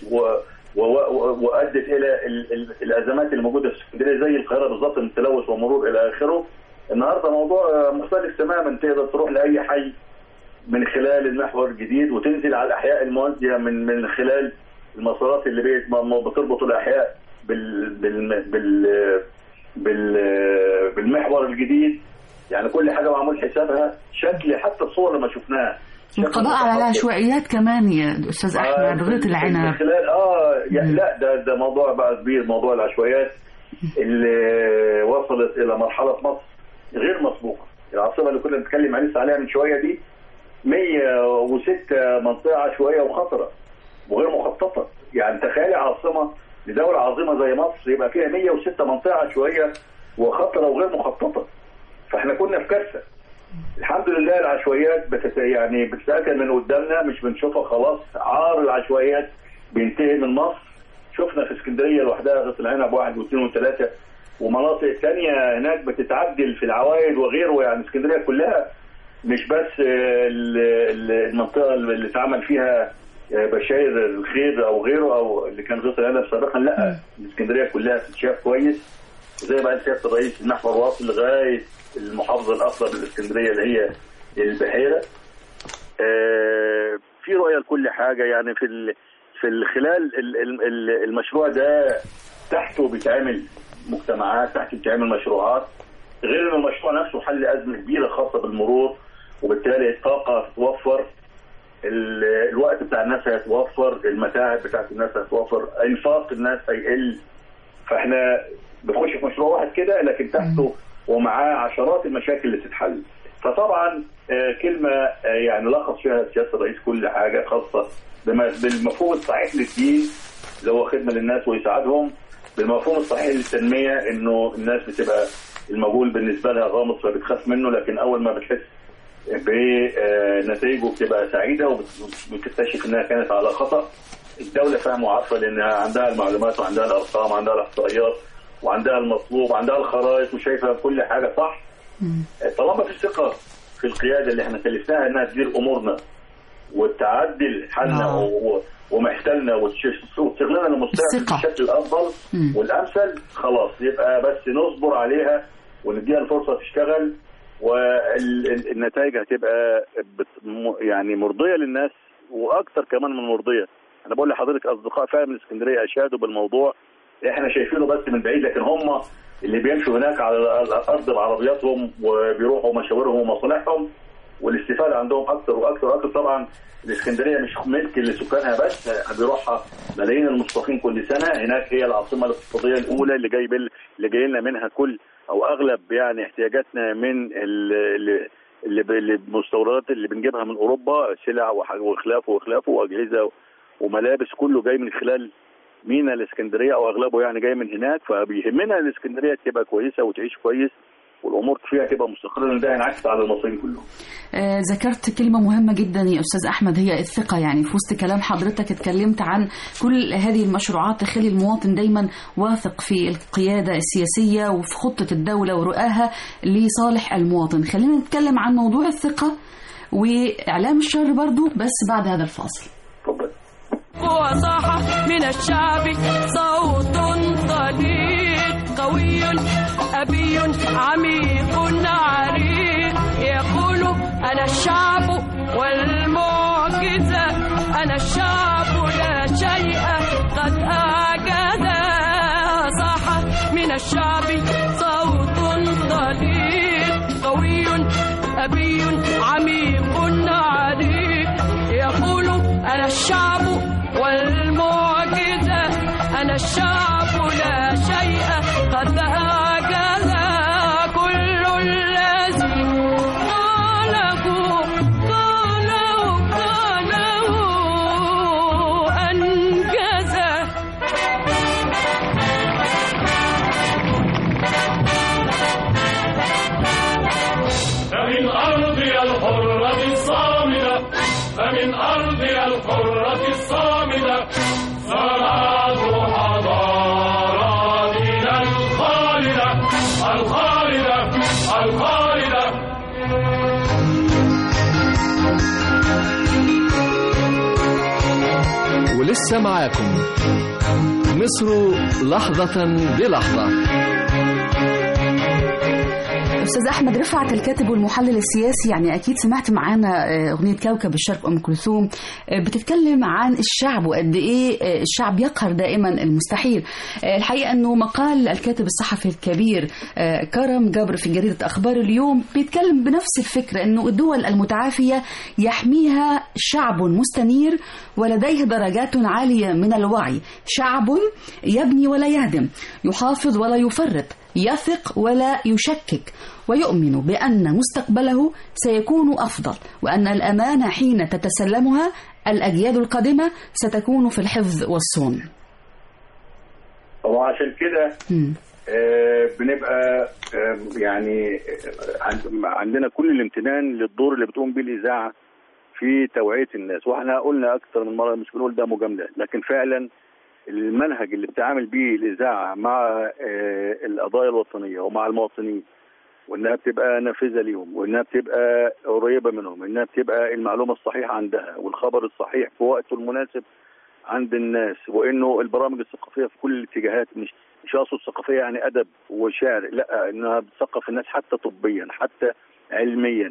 وادت الى ال ال الازمات اللي موجوده في اسكندريه زي القاهره بالظبط من تلوث ومرور الى اخره. النهارده موضوع مختلف تماما، تقدر تروح لاي حي من خلال المحور الجديد وتنزل على الاحياء الموازيه من من خلال المسارات اللي بتربط الاحياء بال بال بال بال بالمحور الجديد. يعني كل حاجه معمول حسابها، شكل حتى الصور لما شفناها القضاء على العشوائيات كمان يا استاذ احمد، غيط العنب خلال اه يعني لا ده ده موضوع بقى كبير، موضوع العشوائيات اللي وصلت الى مرحله مصر غير مسبوقه. العاصمه اللي كنا بنتكلم لسه عليها من شويه دي مية وستة منطقه عشوائيه وخطره وغير مخططه. يعني تخيلي عاصمه لدوله عظيمه زي مصر يبقى فيها مية وستة منطقه عشوائيه وخطره وغير مخططه، فاحنا كنا في كارثه. الحمد لله العشوائيات بتت... يعني بتتاكل من قدامنا، مش بنشوفها خلاص. عار العشوائيات بينتهي من مصر. شفنا في اسكندريه لوحدها غيط العنب واحد واثنين وثلاثه، ومناطق ثانيه هناك بتتعدل في العوائد وغيره. يعني اسكندريه كلها مش بس المنطقه اللي اتعمل فيها بشاير الخير او غيره او اللي كان غيط العنب سابقا، لا اسكندريه كلها بتتشاف كويس. زي ما قال سياده الرئيس المحور واصل لغايه المحافظه الاقرب للاسكندريه اللي هي البحيره. آه في رؤيه لكل حاجه. يعني في في خلال المشروع ده تحته بيتعمل مجتمعات، تحته بيتعمل مشروعات، غير ان المشروع نفسه حل ازمه كبيره خاصه بالمرور، وبالتالي الطاقه تتوفر، الوقت بتاع الناس هيتوفر، المتاعب بتاعت الناس هتتوفر، انفاق الناس هيقل. فاحنا بنخش في مشروع واحد كده لكن تحته ومعاه عشرات المشاكل اللي تتحل. فطبعا كلمه يعني لخص فيها سياده الرئيس كل حاجه خاصه بالمفهوم الصحيح للدين اللي هو خدمه للناس ويساعدهم، بالمفهوم الصحيح للتنميه انه الناس بتبقى المجهول بالنسبه لها غامض فبتخاف منه، لكن اول ما بتحس بنتائجه بتبقى سعيده وبتكتشف انها كانت على خطا. الدوله فاهمه وعارفه لانها عندها المعلومات وعندها الارقام وعندها الاحصائيات وعندها المطلوب وعندها الخرائط وشايفه كل حاجه صح. طالما في ثقه في القياده اللي احنا كلفناها انها تدير امورنا وتعدل حالنا ومحتلنا وتشغلنا المستقبل بشكل الافضل والامثل، خلاص يبقى بس نصبر عليها ونديها الفرصه تشتغل، والنتائج هتبقى يعني مرضيه للناس واكثر كمان من مرضيه. انا بقول لحضرتك اصدقاء فعلا من اسكندريه اشادوا بالموضوع، احنا شايفينه بس من بعيد، لكن هم اللي بيمشوا هناك على الارض بعربياتهم وبيروحوا مشاورهم ومصالحهم والاستفاده عندهم اكثر واكثر واكثر. طبعا الاسكندريه مش ملك لسكانها بس، بيروحها ملايين المصطفين كل سنه. هناك هي العاصمه الاقتصاديه الاولى اللي جاي بال... اللي جاي لنا منها كل او اغلب يعني احتياجاتنا من اللي اللي المستوردات اللي بنجيبها من اوروبا، سلع وخلافه وخلافه واجهزه وملابس، كله جاي من خلال مينا الاسكندريه او اغلبه يعني جاي من هناك. فبيهمنا الاسكندريه تبقى كويسه وتعيش كويس والامور فيها تبقى مستقره، لان ده ينعكس على المصريين كلهم. آه ذكرت كلمه مهمه جدا يا استاذ احمد، هي الثقه. يعني في وسط كلام حضرتك اتكلمت عن كل هذه المشروعات تخلي المواطن دايما واثق في القياده السياسيه وفي خطه الدوله ورؤاها لصالح المواطن. خلينا نتكلم عن موضوع الثقه واعلام الشر برضو بس بعد هذا الفاصل. اتفضل. وصاح من الشعب صوت طليق قوي أبي عميق عريق يقول أنا الشعب والمعجزة، أنا الشعب لا شيء الشعب صوت طليق قوي أبي عميق عريق يقول أنا الشعب والمعجزة أنا الشعب لا شيء قد هكذا كل الذي قاله قاله قاله أنجزه. فمن أرضي الحرة الصامدة فمن أرضي الحرة الصامدة صنعت حضاراتنا الخالدة الخالدة الخالدة. ولسه معاكم مصر لحظة بلحظة. أستاذ أحمد رفعت الكاتب والمحلل السياسي، يعني أكيد سمعت معانا أغنية كوكب الشرق أم كلثوم بتتكلم عن الشعب وقد إيه الشعب يقهر دائما المستحيل. الحقيقة أنه مقال الكاتب الصحفي الكبير كرم جبر في جريدة أخبار اليوم بيتكلم بنفس الفكرة، أنه الدول المتعافية يحميها شعب مستنير ولديه درجات عالية من الوعي، شعب يبني ولا يهدم، يحافظ ولا يفرط، يثق ولا يشكك، ويؤمن بأن مستقبله سيكون أفضل، وأن الأمانة حين تتسلمها الأجيال القادمة ستكون في الحفظ والصون. وعشان كده آه بنبقى آه يعني عندنا كل الامتنان للدور اللي بتقوم به الإذاعة في توعية الناس. واحنا قلنا أكثر من مرة، مش بنقول ده مجاملة، لكن فعلا المنهج اللي بتعامل بيه الإذاعة مع آه القضايا الوطنية ومع المواطنين، وإنها بتبقى نافذة ليهم، وإنها بتبقى قريبة منهم، وإنها بتبقى المعلومة الصحيحة عندها والخبر الصحيح في وقته المناسب عند الناس، وإنه البرامج الثقافية في كل الاتجاهات، مش مش أقصد ثقافية يعني أدب وشعر، لا، إنها بتثقف الناس حتى طبيا حتى علميا.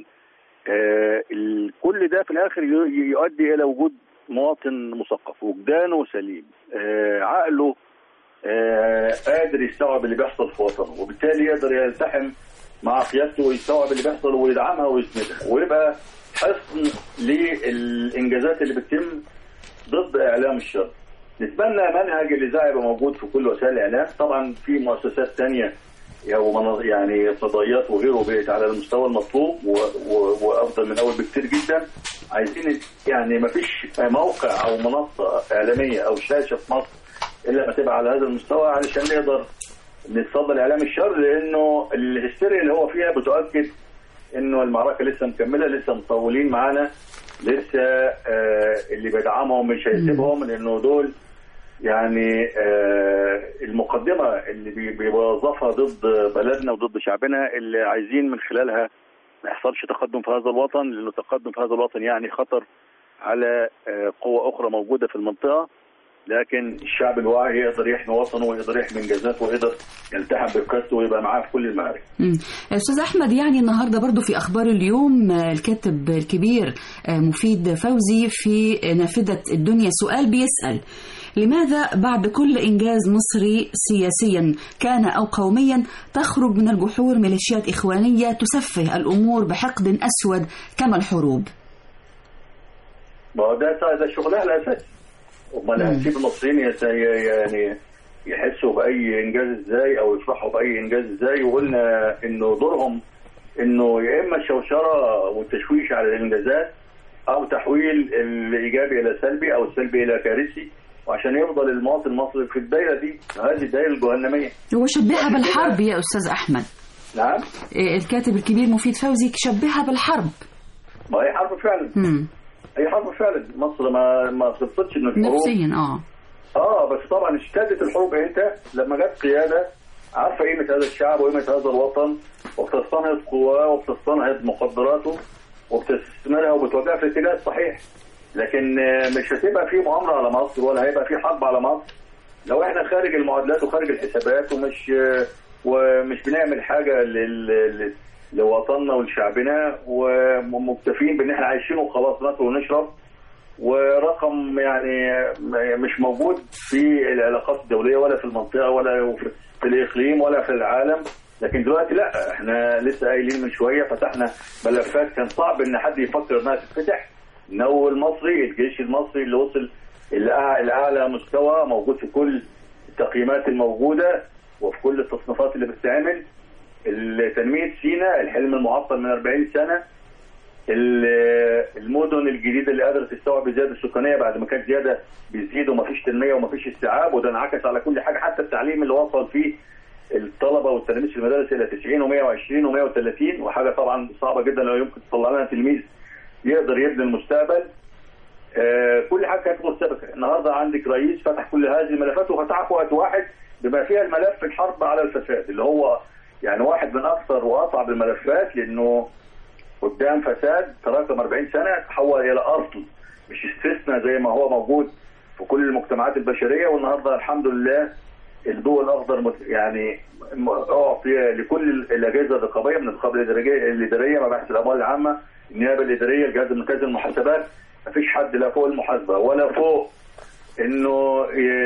آه كل ده في الآخر يؤدي إلى وجود مواطن مثقف وجدانه سليم، آه عقله آه قادر يستوعب اللي بيحصل في وطنه، وبالتالي يقدر يلتحم مع قيادته ويستوعب اللي بيحصل ويدعمها ويسندها، ويبقى حصن للإنجازات اللي بتتم ضد إعلام الشر. نتمنى منهج الإذاعة يبقى موجود في كل وسائل الإعلام. طبعا في مؤسسات تانية يعني فضائيات وغيره بقت على المستوى المطلوب وأفضل من أول بكتير جدا. عايزين يعني ما فيش موقع أو منصة إعلامية أو شاشة في مصر إلا ما تبقى على هذا المستوى علشان نقدر نتصدى لإعلام الشر، لأنه الهستيريا اللي هو فيها بتؤكد إنه المعركة لسه مكملة، لسه مطولين معانا، لسه آه اللي بيدعمهم مش هيسيبهم، لأنه دول يعني آه المقدمة اللي بيوظفها ضد بلدنا وضد شعبنا، اللي عايزين من خلالها ما يحصلش تقدم في هذا الوطن، لأنه التقدم في هذا الوطن يعني خطر على آه قوة أخرى موجودة في المنطقة. لكن الشعب الواعي يقدر يحمي وطنه ويقدر يحمي انجازاته ويقدر يلتحم بقيادته ويبقى معاه في كل المعارك. استاذ احمد، يعني النهارده برضو في اخبار اليوم الكاتب الكبير مفيد فوزي في نافذة الدنيا سؤال بيسأل: لماذا بعد كل إنجاز مصري سياسيا كان أو قوميا تخرج من الجحور ميليشيات إخوانية تسفه الأمور بحقد أسود كما الحروب؟ ما هو ده ده شغلها الأساسي. امال هنسيب المصريين يعني يحسوا باي انجاز ازاي او يفرحوا باي انجاز ازاي؟ وقلنا انه دورهم انه يا اما الشوشره والتشويش على الانجازات او تحويل الايجابي الى سلبي او السلبي الى كارثي، وعشان يفضل المواطن المصري في الدايره دي، هذه الدايره الجهنميه. هو شبهها بالحرب يا استاذ احمد. نعم، الكاتب الكبير مفيد فوزي شبهها بالحرب. ما هي حرب فعلا. امم هي حرب فعلا. مصر ما ما خلصتش من الحروب نفسيا. اه اه بس طبعا اشتدت الحروب امتى؟ لما جت قياده عارفه قيمه هذا الشعب وقيمه هذا الوطن، وبتستنهض قواه وبتستنهض مقدراته وبتستثمرها وبتوجهها في الاتجاه الصحيح. لكن مش هتبقى في مؤامره على مصر ولا هيبقى في حرب على مصر لو احنا خارج المعادلات وخارج الحسابات ومش ومش بنعمل حاجه لل لوطننا ولشعبنا ومكتفين بان احنا عايشين وخلاص ناكل ونشرب، ورقم يعني مش موجود في العلاقات الدوليه ولا في المنطقه ولا في الإقليم ولا في العالم. لكن دلوقتي لا، احنا لسه قايلين من شوية فتحنا ملفات كان صعب ان حد يفكر انها تتفتح. النو المصري، الجيش المصري اللي وصل الأعلى مستوى، موجود في كل التقييمات الموجودة وفي كل التصنيفات اللي بتتعمل. تنمية سيناء، الحلم المعطل من أربعين سنة، المدن الجديدة اللي قدرت تستوعب الزيادة السكانية بعد ما كانت زيادة بتزيد ومفيش تنمية ومفيش استيعاب، وده انعكس على كل حاجة، حتى التعليم اللي وصل فيه الطلبة والتلاميذ في المدارس إلى تسعين ومية وعشرين ومية وثلاثين، وحاجة طبعا صعبة جدا لو يمكن تطلع لنا تلميذ يقدر يبني المستقبل. آه كل حاجة كانت مرتبكة. النهاردة عندك رئيس فتح كل هذه الملفات وفتحها في وقت واحد بما فيها الملف الحرب على الفساد، اللي هو يعني واحد من أكثر وأصعب الملفات، لأنه قدام فساد تراكم أربعين سنة تحول إلى أصل مش استثناء زي ما هو موجود في كل المجتمعات البشرية. والنهاردة الحمد لله الضوء الأخضر يعني أعطي لكل الأجهزة الرقابية، من الرقابة الإدارية، مباحث الأموال العامة، النيابة الإدارية، الجهاز المركزي للمحاسبات. مفيش حد لا فوق المحاسبة ولا فوق إنه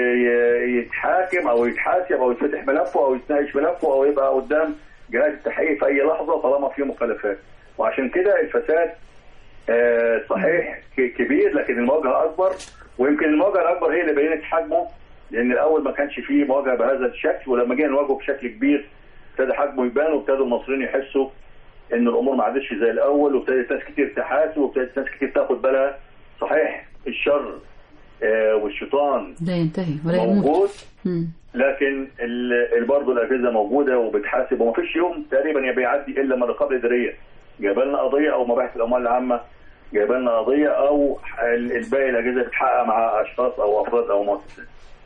يتحاكم أو يتحاسب أو يتفتح ملفه أو يتناقش ملفه أو يبقى قدام جهاز التحقيق في أي لحظة طالما فيه مخالفات. وعشان كده الفساد آه صحيح كبير، لكن المواجهة أكبر، ويمكن المواجهة الأكبر هي اللي بينت حجمه، لأن الأول ما كانش فيه مواجهة بهذا الشكل، ولما جينا نواجهه بشكل كبير ابتدى حجمه يبان، وابتدوا المصريين يحسوا إن الأمور ما عادتش زي الأول، وابتدت ناس كتير تحاسب، وابتدت ناس كتير تاخد بالها. صحيح الشر آه والشيطان لا ينتهي ولا يموت، موجود، لكن برضه الأجهزة موجودة وبتحاسب، ومفيش يوم تقريبا بيعدي إلا من الرقابة الإدارية جايبه لنا قضيه، او مباحث الاموال العامه جايبه لنا قضيه، او الباقي الاجهزه بتحقق مع اشخاص او افراد او مؤسسات.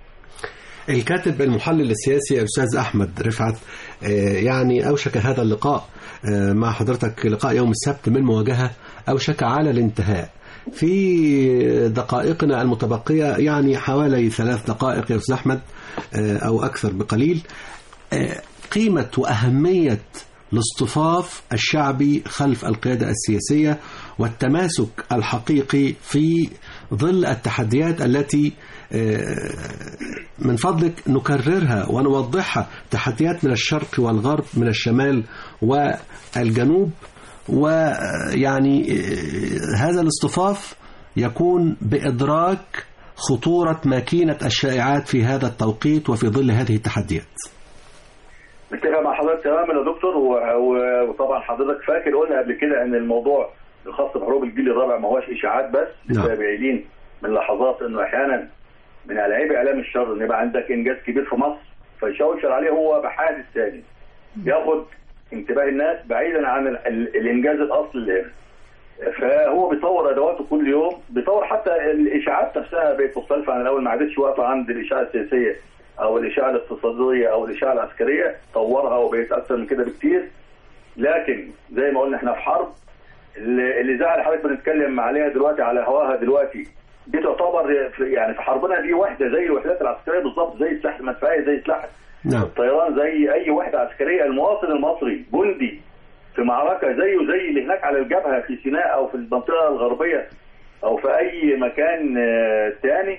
الكاتب المحلل السياسي الاستاذ احمد رفعت، يعني اوشك هذا اللقاء مع حضرتك، لقاء يوم السبت من مواجهه اوشك على الانتهاء. في دقائقنا المتبقيه يعني حوالي ثلاث دقائق يا استاذ احمد او اكثر بقليل، قيمه واهميه الاصطفاف الشعبي خلف القيادة السياسية والتماسك الحقيقي في ظل التحديات التي من فضلك نكررها ونوضحها، تحديات من الشرق والغرب، من الشمال والجنوب. ويعني هذا الاصطفاف يكون بإدراك خطورة ماكينة الشائعات في هذا التوقيت وفي ظل هذه التحديات. متفق مع حضرتك تماما يا دكتور، وطبعا حضرتك فاكر قلنا قبل كده ان الموضوع الخاص بحروب الجيل الرابع ما هوش اشاعات بس. لسه قايلين من لحظات انه احيانا من العيب اعلام الشر ان يبقى عندك انجاز كبير في مصر فيشوشر عليه هو بحادث ثاني ياخد انتباه الناس بعيدا عن الانجاز الاصلي اللي هنا. فهو بيطور ادواته كل يوم، بيطور حتى الاشاعات نفسها بقت مختلفه عن الاول، ما عادتش واقفه عند الاشاعه السياسيه او الاشاعه الاقتصاديه او الاشاعه العسكريه، طورها وبقت اكثر من كده بكتير. لكن زي ما قلنا احنا في حرب، اللي زعل حضرتك بنتكلم عليها دلوقتي على هواها دلوقتي دي تعتبر يعني في حربنا دي وحده زي الوحدات العسكريه بالظبط، زي السلاح المدفعيه، زي سلاح نعم. الطيران، زي اي وحده عسكريه. المواطن المصري جندي في معركه زيه زي اللي هناك على الجبهه في سيناء او في المنطقه الغربيه او في اي مكان ثاني.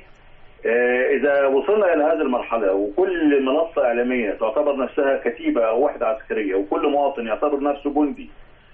إذا وصلنا إلى هذه المرحلة وكل منصة إعلامية تعتبر نفسها كتيبة أو وحدة عسكرية وكل مواطن يعتبر نفسه جندي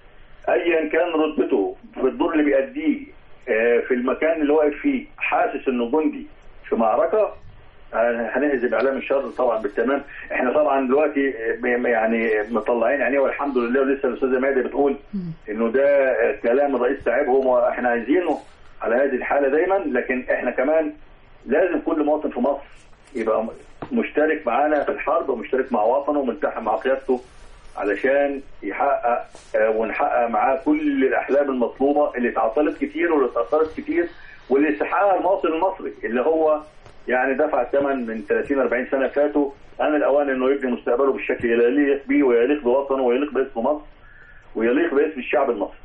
أيا كان رتبته في الدور اللي بيأديه في المكان اللي واقف فيه، حاسس إنه جندي في معركة، هنهزم إعلام الشر طبعا بالتمام. إحنا طبعا دلوقتي يعني مطلعين عينيه والحمد لله، ولسه الأستاذة مادة بتقول إنه ده كلام الرئيس تعبهم وإحنا عايزينه على هذه الحالة دايما. لكن إحنا كمان لازم كل مواطن في مصر يبقى مشترك معانا في الحرب ومشترك مع وطنه وملتحم مع قيادته علشان يحقق ونحقق معاه كل الأحلام المطلوبة اللي اتعطلت كتير واللي اتأثرت كتير واللي استحققها المواطن المصري اللي هو يعني دفع الثمن من ثلاثين أربعين سنة فاتوا. أنا الأوان إنه يبني مستقبله بالشكل اللي يليق بيه ويليق بوطنه ويليق باسم مصر ويليق باسم الشعب المصري.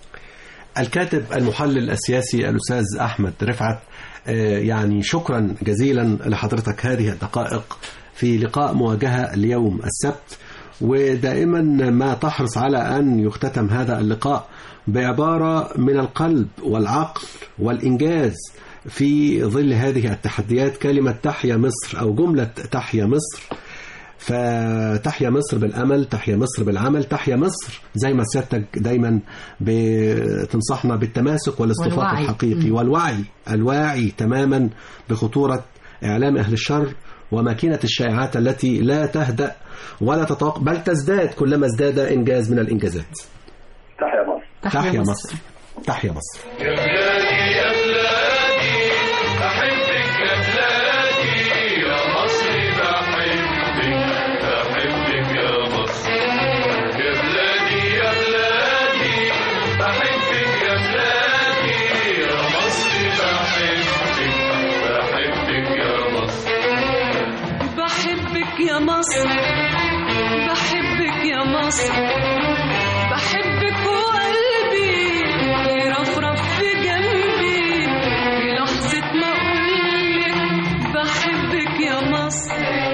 الكاتب المحلل السياسي الأستاذ أحمد رفعت، يعني شكرا جزيلا لحضرتك هذه الدقائق في لقاء مواجهة اليوم السبت، ودائما ما تحرص على أن يختتم هذا اللقاء بعبارة من القلب والعقل والإنجاز في ظل هذه التحديات، كلمة تحيا مصر أو جملة تحيا مصر. فتحيا مصر بالأمل، تحيا مصر بالعمل، تحيا مصر زي ما سيادتك دايما بتنصحنا بالتماسك والاصطفاف والوعي. الحقيقي والوعي، الواعي تماما بخطورة إعلام أهل الشر وماكينة الشائعات التي لا تهدأ ولا تتوقف بل تزداد كلما ازداد إنجاز من الإنجازات. تحيا مصر. تحيا مصر. تحيا مصر. يا بلادي يا بلادي بحبك يا بلادي يا مصر بحبك بحبك يا مصر. يا بلادي يا بلادي بحبك يا بلادي يا مصر بحبك بحبك يا مصر. بحبك يا مصر بحبك يا مصر بحبك وقلبي يرفرف في جنبي في لحظة ما أقولك بحبك يا مصر.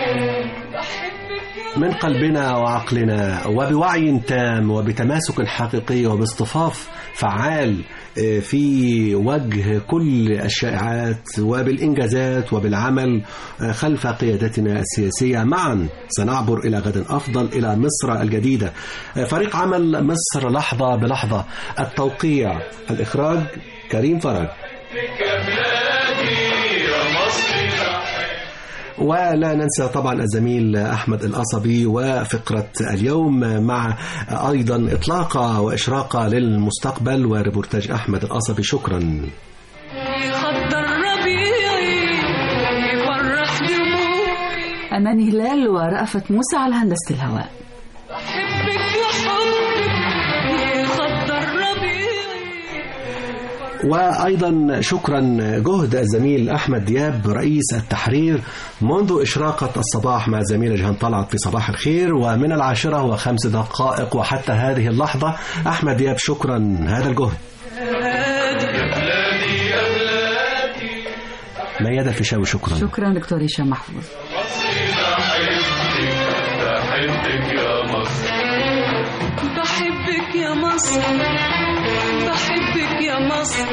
من قلبنا وعقلنا وبوعي تام وبتماسك حقيقي وباصطفاف فعال في وجه كل الشائعات وبالإنجازات وبالعمل خلف قيادتنا السياسية، معا سنعبر إلى غد أفضل، إلى مصر الجديدة. فريق عمل مصر لحظة بلحظة، التوقيع، الإخراج كريم فرج. ولا ننسى طبعا الزميل أحمد القصبي وفقرة اليوم، مع أيضا إطلاقة وإشراقة للمستقبل وريبورتاج أحمد القصبي. شكرا. يخضر ربيعي يفرح دموعي. أمان هلال ورأفت موسى على هندسة الهواء. بحبك يا حبك يخضر ربيعي. وأيضا شكرا جهد الزميل أحمد دياب رئيس التحرير منذ إشراقة الصباح مع الزميلة جهان طلعت في صباح الخير، ومن العاشرة وخمس دقائق وحتى هذه اللحظة. أحمد دياب شكرا هذا الجهد. ميادة الفيشاوي شكرا. شكرا دكتور هشام محفوظ. بحبك يا مصر بحبك يا مصر بحبك يا مصر.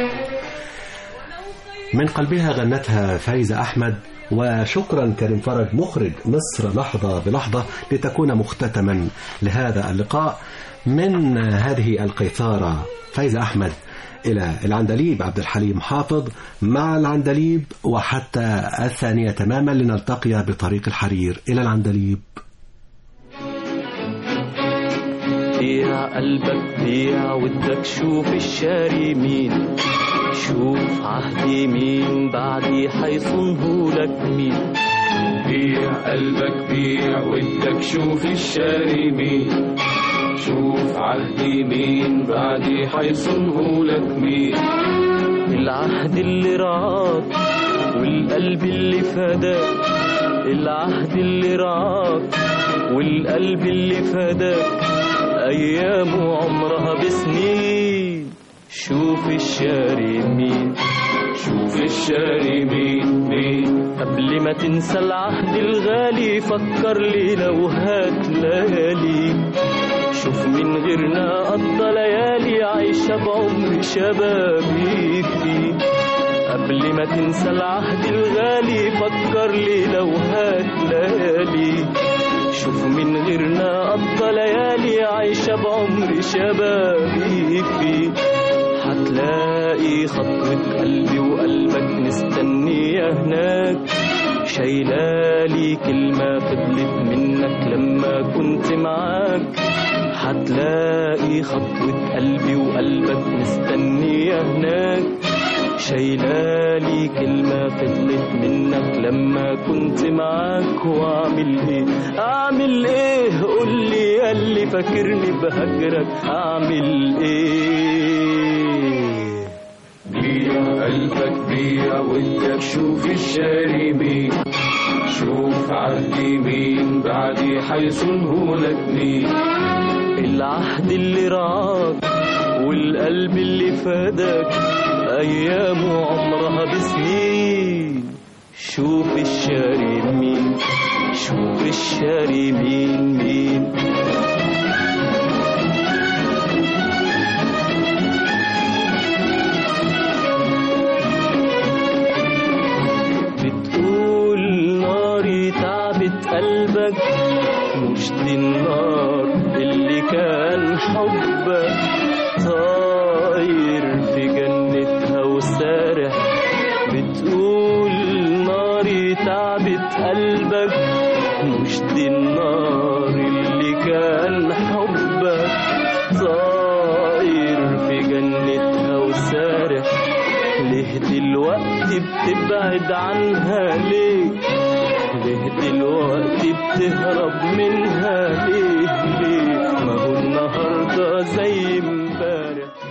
من قلبها غنتها فايزة أحمد. وشكرا كريم فرج مخرج مصر لحظة بلحظة، لتكون مختتما لهذا اللقاء. من هذه القيثارة فايزة أحمد إلى العندليب عبد الحليم حافظ، مع العندليب وحتى الثانية تماما لنلتقي بطريق الحرير. إلى العندليب. بيع قلبك بيع ودك، شوف الشاري مين، شوف عهدي مين بعدي حيصنه لك مين. بيع قلبك بيع ودك، شوف الشاري مين، شوف عهدي مين بعدي حيصنه لك مين. العهد اللي رعاك والقلب اللي فداك، العهد اللي رعاك والقلب اللي فداك، أيامه عمرها بسنين. شوف الشاري مين، شوف الشاري مين مين. قبل ما تنسى العهد الغالي فكر لي لو هات ليالي. شوف من غيرنا قضى ليالي عايشة بعمر شبابي فيه. قبل ما تنسى العهد الغالي فكر لي لو هات ليالي. شوف من غيرنا قضى ليالي عايشة بعمر شبابي فيه. هتلاقي خطوة قلبي وقلبك مستنية هناك، شايلالي كلمة فضلت منك لما كنت معاك. هتلاقي خطوة قلبي وقلبك مستنية هناك، شايلالي كلمة فضلت منك لما كنت معاك. واعمل ايه اعمل ايه قولي ياللي فاكرني بهجرك، اعمل ايه. بيع قلبك بيع ودك، شوف الشاري مين، شوف عهدي مين بعدي حيصنه لك مين. العهد اللي رعاك والقلب اللي فداك، أيامه عمرها بسنين. شوف الشاري مين، شوف الشاري مين مين. بتقول ناري تعبت قلبك، حبك طاير في جنتها وسارح بتقول ناري تعبت قلبك مش دي النار اللي كان حبك طاير في جنتها وسارح ليه دلوقتي بتبعد عنها ليه ليه دلوقتي بتهرب منها ليه ليه ما هو النهارده زي امبارح